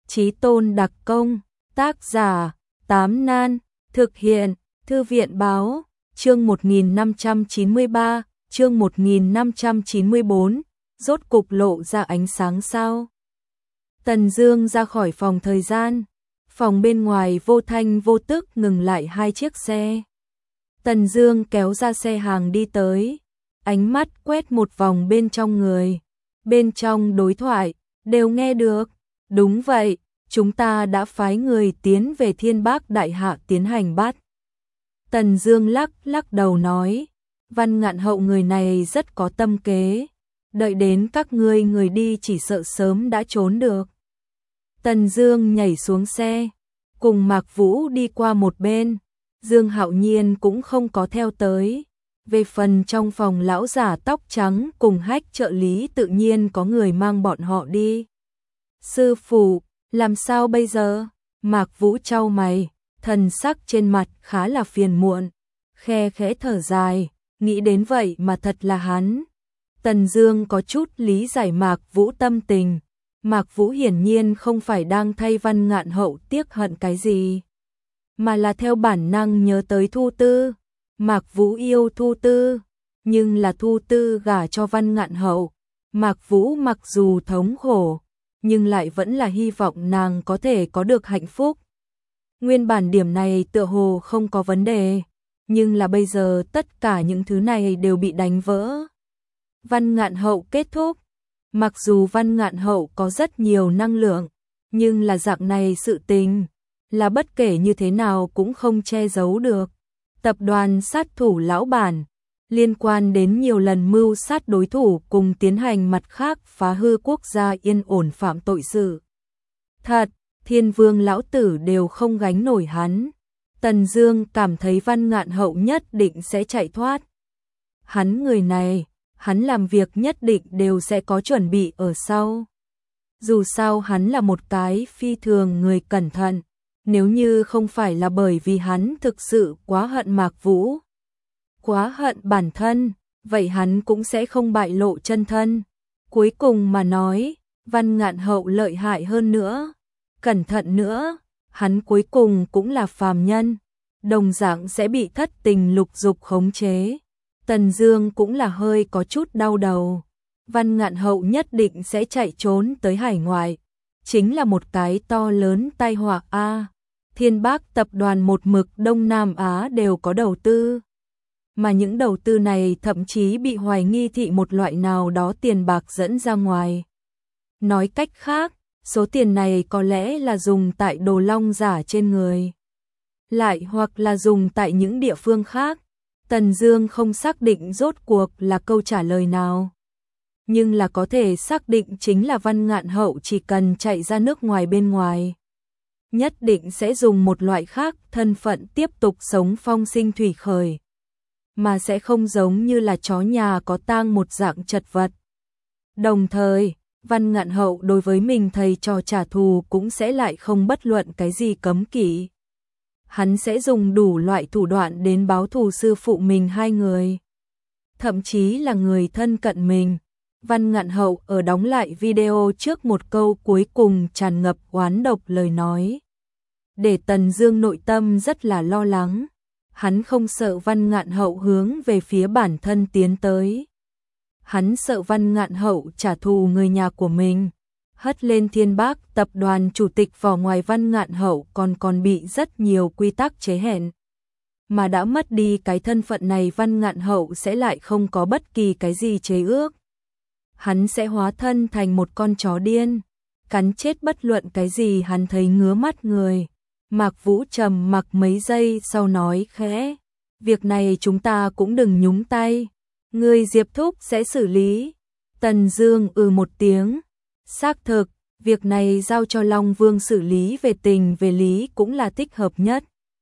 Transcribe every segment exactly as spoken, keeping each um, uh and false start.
Chí tôn đặc công, tác giả, Tám Nan, thực hiện, Thư viện báo, chương một nghìn năm trăm chín mươi ba, chương một nghìn năm trăm chín mươi bốn, rốt cục lộ ra ánh sáng sao. Tần Dương ra khỏi phòng thời gian, phòng bên ngoài vô thanh vô tức ngừng lại hai chiếc xe. Tần Dương kéo ra xe hàng đi tới, ánh mắt quét một vòng bên trong người, bên trong đối thoại, đều nghe được, đúng vậy, chúng ta đã phái người tiến về Thiên Bác Đại Hạ tiến hành bắt. Tần Dương lắc lắc đầu nói, Văn Ngạn Hậu người này rất có tâm kế, đợi đến các ngươi người đi chỉ sợ sớm đã trốn được. Tần Dương nhảy xuống xe, cùng Mạc Vũ đi qua một bên, Dương Hạo Nhiên cũng không có theo tới. Về phần trong phòng lão giả tóc trắng cùng Hách trợ lý tự nhiên có người mang bọn họ đi. Sư phụ, làm sao bây giờ? Mạc Vũ chau mày, thần sắc trên mặt khá là phiền muộn, khe khẽ thở dài, nghĩ đến vậy mà thật là hắn. Tần Dương có chút lý giải Mạc Vũ tâm tình, Mạc Vũ hiển nhiên không phải đang thay Văn Ngạn Hậu tiếc hận cái gì, mà là theo bản năng nhớ tới Thu Tư. Mạc Vũ yêu Thu Tư, nhưng là Thu Tư gả cho Văn Ngạn Hậu. Mạc Vũ mặc dù thống khổ, nhưng lại vẫn là hy vọng nàng có thể có được hạnh phúc. Nguyên bản điểm này tựa hồ không có vấn đề, nhưng là bây giờ tất cả những thứ này đều bị đánh vỡ. Văn Ngạn Hậu kết thúc, mặc dù Văn Ngạn Hậu có rất nhiều năng lượng, nhưng là dạng này sự tình, là bất kể như thế nào cũng không che giấu được. Tập đoàn sát thủ lão bản, liên quan đến nhiều lần mưu sát đối thủ cùng tiến hành mặt khác phá hư quốc gia yên ổn phạm tội sự. Thật, Thiên Vương lão tử đều không gánh nổi hắn. Tần Dương cảm thấy Văn Ngạn Hậu nhất định sẽ chạy thoát. Hắn người này, hắn làm việc nhất định đều sẽ có chuẩn bị ở sau. Dù sao hắn là một cái phi thường người cẩn thận. Nếu như không phải là bởi vì hắn thực sự quá hận Mạc Vũ, quá hận bản thân, vậy hắn cũng sẽ không bại lộ chân thân. Cuối cùng mà nói, Văn Ngạn Hậu lợi hại hơn nữa, cẩn thận nữa, hắn cuối cùng cũng là phàm nhân, đồng dạng sẽ bị thất tình lục dục khống chế. Tần Dương cũng là hơi có chút đau đầu. Văn Ngạn Hậu nhất định sẽ chạy trốn tới hải ngoại, chính là một cái to lớn tai họa a. Thiên Bác tập đoàn một mực Đông Nam Á đều có đầu tư, mà những đầu tư này thậm chí bị hoài nghi thị một loại nào đó tiền bạc dẫn ra ngoài. Nói cách khác, số tiền này có lẽ là dùng tại đồ long giả trên người, lại hoặc là dùng tại những địa phương khác. Tần Dương không xác định rốt cuộc là câu trả lời nào, nhưng là có thể xác định chính là Văn Ngạn Hậu chỉ cần chạy ra nước ngoài bên ngoài, nhất định sẽ dùng một loại khác thân phận tiếp tục sống phong sinh thủy khởi, mà sẽ không giống như là chó nhà có tang một dạng chật vật. Đồng thời, Văn Ngạn Hậu đối với mình thầy trò trả thù cũng sẽ lại không bất luận cái gì cấm kỵ. Hắn sẽ dùng đủ loại thủ đoạn đến báo thù sư phụ mình hai người, thậm chí là người thân cận mình. Văn Ngạn Hậu ở đóng lại video trước một câu cuối cùng tràn ngập oán độc lời nói, để Tần Dương nội tâm rất là lo lắng. Hắn không sợ Văn Ngạn Hậu hướng về phía bản thân tiến tới, hắn sợ Văn Ngạn Hậu trả thù người nhà của mình. Hất lên Thiên Bác tập đoàn chủ tịch vỏ ngoài Văn Ngạn Hậu còn còn bị rất nhiều quy tắc chế hẹn, mà đã mất đi cái thân phận này Văn Ngạn Hậu sẽ lại không có bất kỳ cái gì chế ước. Hắn sẽ hóa thân thành một con chó điên, cắn chết bất luận cái gì hắn thấy ngứa mắt người. Mạc Vũ trầm mặc mấy giây sau nói khẽ, việc này chúng ta cũng đừng nhúng tay, người Diệp thúc sẽ xử lý. Tần Dương ừ một tiếng, xác thực, việc này giao cho Long Vương xử lý, về tình về lý cũng là thích hợp nhất.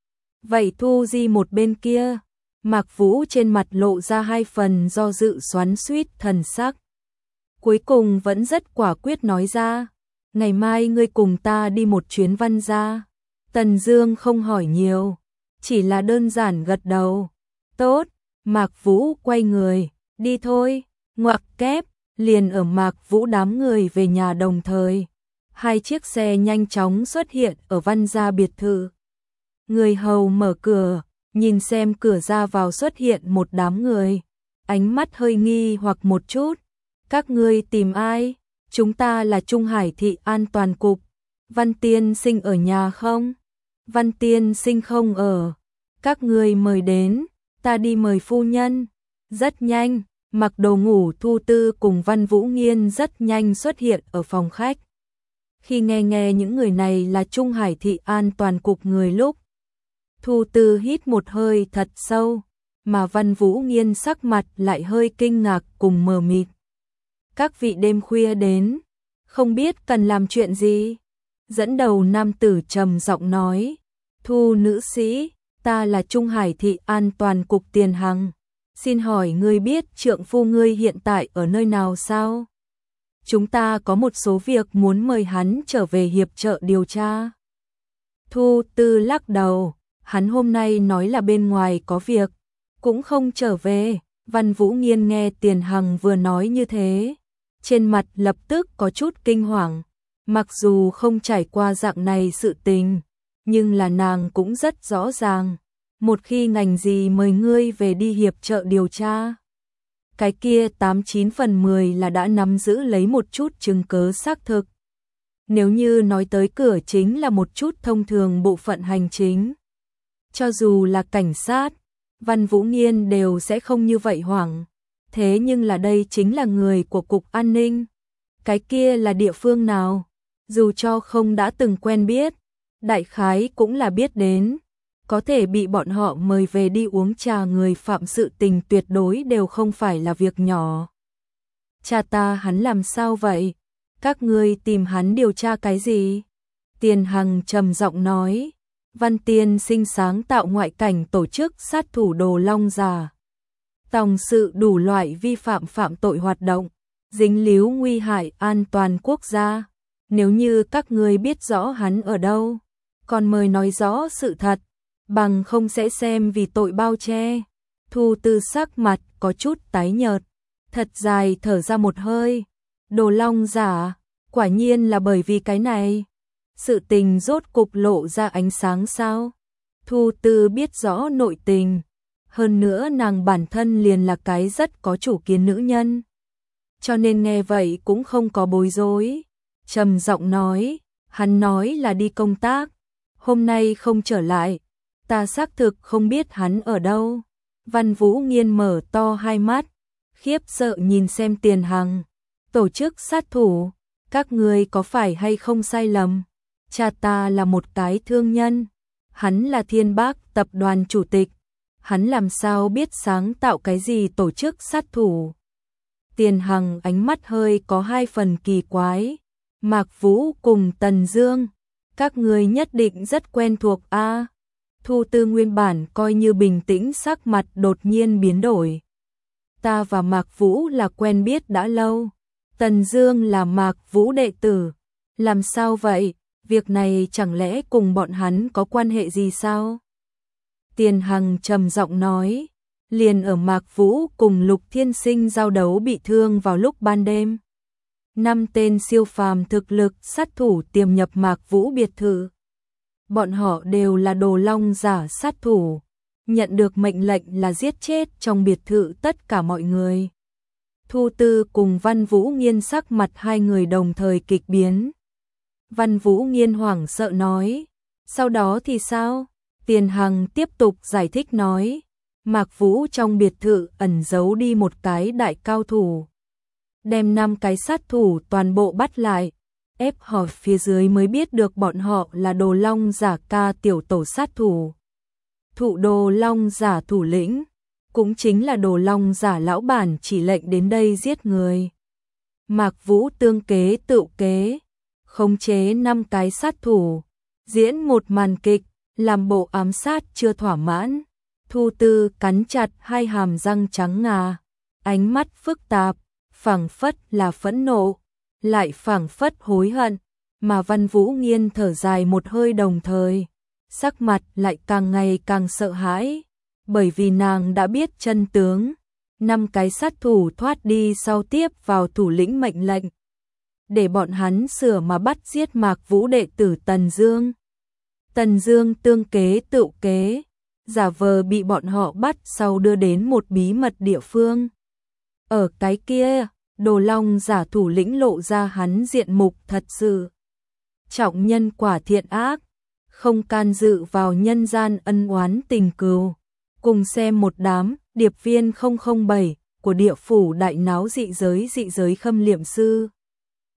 Vậy Thu Di một bên kia, Mạc Vũ trên mặt lộ ra hai phần do dự xoắn xuýt thần sắc. Cuối cùng vẫn rất quả quyết nói ra, ngày mai ngươi cùng ta đi một chuyến Văn gia. Tần Dương không hỏi nhiều, chỉ là đơn giản gật đầu. Tốt, Mạc Vũ quay người, đi thôi, ngoặc kép, liền ở Mạc Vũ đám người về nhà đồng thời. hai chiếc xe nhanh chóng xuất hiện ở Văn gia biệt thự. Người hầu mở cửa, nhìn xem cửa ra vào xuất hiện một đám người, ánh mắt hơi nghi hoặc một chút. Các ngươi tìm ai? Chúng ta là Trung Hải thị an toàn cục. Văn tiên sinh ở nhà không? Văn tiên sinh không ở. Các ngươi mời đến, ta đi mời phu nhân. Rất nhanh, mặc đồ ngủ Thu Tư cùng Văn Vũ Nghiên rất nhanh xuất hiện ở phòng khách. Khi nghe nghe những người này là Trung Hải thị an toàn cục người lúc, Thu Tư hít một hơi thật sâu, mà Văn Vũ Nghiên sắc mặt lại hơi kinh ngạc cùng mờ mịt. Các vị đêm khuya đến, không biết cần làm chuyện gì? Dẫn đầu nam tử trầm giọng nói, Thu nữ sĩ, ta là Trung Hải thị an toàn cục Tiền Hằng. Xin hỏi ngươi biết trượng phu ngươi hiện tại ở nơi nào sao? Chúng ta có một số việc muốn mời hắn trở về hiệp trợ điều tra. Thu Tư lắc đầu, hắn hôm nay nói là bên ngoài có việc, cũng không trở về. Văn Vũ Nghiên nghe Tiền Hằng vừa nói như thế, trên mặt lập tức có chút kinh hoàng. Mặc dù không trải qua dạng này sự tình, nhưng là nàng cũng rất rõ ràng. Một khi ngành gì mời ngươi về đi hiệp trợ điều tra, cái kia tám chín phần mười là đã nắm giữ lấy một chút chứng cớ xác thực. Nếu như nói tới cửa chính là một chút thông thường bộ phận hành chính, cho dù là cảnh sát, Văn Vũ Nghiên đều sẽ không như vậy hoảng. Thế nhưng là đây chính là người của Cục An ninh. Cái kia là địa phương nào? Dù cho không đã từng quen biết, đại khái cũng là biết đến. Có thể bị bọn họ mời về đi uống trà người phạm sự tình tuyệt đối đều không phải là việc nhỏ. Cha ta hắn làm sao vậy? Các ngươi tìm hắn điều tra cái gì? Tiền Hằng trầm giọng nói, Văn tiên sinh sáng tạo ngoại cảnh tổ chức sát thủ Đồ Long giả, tòng sự đủ loại vi phạm phạm tội hoạt động, dính líu nguy hại an toàn quốc gia. Nếu như các ngươi biết rõ hắn ở đâu, còn mời nói rõ sự thật, bằng không sẽ xem vì tội bao che. Thu Tư sắc mặt có chút tái nhợt, thật dài thở ra một hơi. Đồ Long giả, quả nhiên là bởi vì cái này. Sự tình rốt cục lộ ra ánh sáng sao? Thu Tư biết rõ nội tình, hơn nữa nàng bản thân liền là cái rất có chủ kiến nữ nhân, cho nên nghe vậy cũng không có bối rối. Trầm giọng nói, hắn nói là đi công tác, hôm nay không trở lại, ta xác thực không biết hắn ở đâu. Văn Vũ Nghiên mở to hai mắt, khiếp sợ nhìn xem Tiền Hằng. Tổ chức sát thủ, các ngươi có phải hay không sai lầm? Cha ta là một cái thương nhân, hắn là Thiên Bác tập đoàn chủ tịch, hắn làm sao biết sáng tạo cái gì tổ chức sát thủ? Tiền Hằng ánh mắt hơi có hai phần kỳ quái. Mạc Vũ cùng Tần Dương, các ngươi nhất định rất quen thuộc a. À, Thu Tư nguyên bản coi như bình tĩnh sắc mặt đột nhiên biến đổi. Ta và Mạc Vũ là quen biết đã lâu. Tần Dương là Mạc Vũ đệ tử. Làm sao vậy? Việc này chẳng lẽ cùng bọn hắn có quan hệ gì sao? Tiền Hằng trầm giọng nói, liền ở Mạc Vũ cùng Lục Thiên Sinh giao đấu bị thương vào lúc ban đêm. Năm tên siêu phàm thực lực sát thủ tiềm nhập Mạc Vũ biệt thự. Bọn họ đều là Đồ Long giả sát thủ, nhận được mệnh lệnh là giết chết trong biệt thự tất cả mọi người. Thu Tư cùng Văn Vũ Nghiên sắc mặt hai người đồng thời kịch biến. Văn Vũ Nghiên hoảng sợ nói, sau đó thì sao? Tiền Hằng tiếp tục giải thích nói, Mạc Vũ trong biệt thự ẩn giấu đi một cái đại cao thủ, đem năm cái sát thủ toàn bộ bắt lại, ép hỏi phía dưới mới biết được bọn họ là Đồ Long giả ca tiểu tổ sát thủ. Thụ Đồ Long giả thủ lĩnh, cũng chính là Đồ Long giả lão bản chỉ lệnh đến đây giết người. Mạc Vũ tương kế tự kế, khống chế năm cái sát thủ, diễn một màn kịch, làm bộ ám sát chưa thỏa mãn. Thu Tư cắn chặt hai hàm răng trắng ngà, ánh mắt phức tạp, phảng phất là phẫn nộ, lại phảng phất hối hận, mà Văn Vũ Nghiên thở dài một hơi đồng thời, sắc mặt lại càng ngày càng sợ hãi, bởi vì nàng đã biết chân tướng, năm cái sát thủ thoát đi sau tiếp vào thủ lĩnh mệnh lệnh. để bọn hắn sửa mà bắt giết Mạc Vũ đệ tử Tần Dương. Tần Dương tương kế tự kế, giả vờ bị bọn họ bắt sau đưa đến một bí mật địa phương. Ở cái kia, Đồ Long giả thủ lĩnh lộ ra hắn diện mục thật sự. Trọng nhân quả thiện ác, không can dự vào nhân gian ân oán tình cừu. Cùng xem một đám điệp viên không không bảy của địa phủ đại náo dị giới dị giới khâm liệm sư.